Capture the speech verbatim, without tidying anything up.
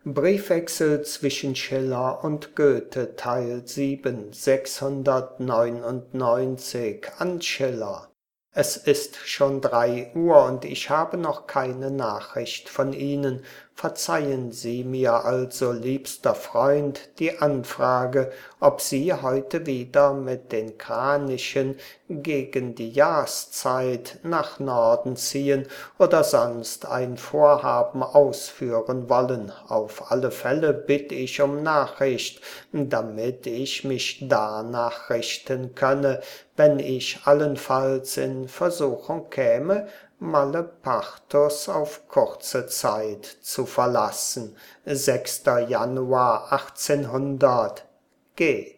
Briefwechsel zwischen Schiller und Goethe Teil sieben sechshundertneunundneunzig an Schiller. Es ist schon drei Uhr und ich habe noch keine Nachricht von Ihnen. Verzeihen Sie mir also, liebster Freund, die Anfrage, ob Sie heute wieder mit den Kranichen gegen die Jahrszeit nach Norden ziehen oder sonst ein Vorhaben ausführen wollen. Auf alle Fälle bitt ich um Nachricht, damit ich mich danach richten könne, wenn ich allenfalls in Versuchung käme, Malepartus auf kurze Zeit zu verlassen. sechster Januar achtzehnhundert G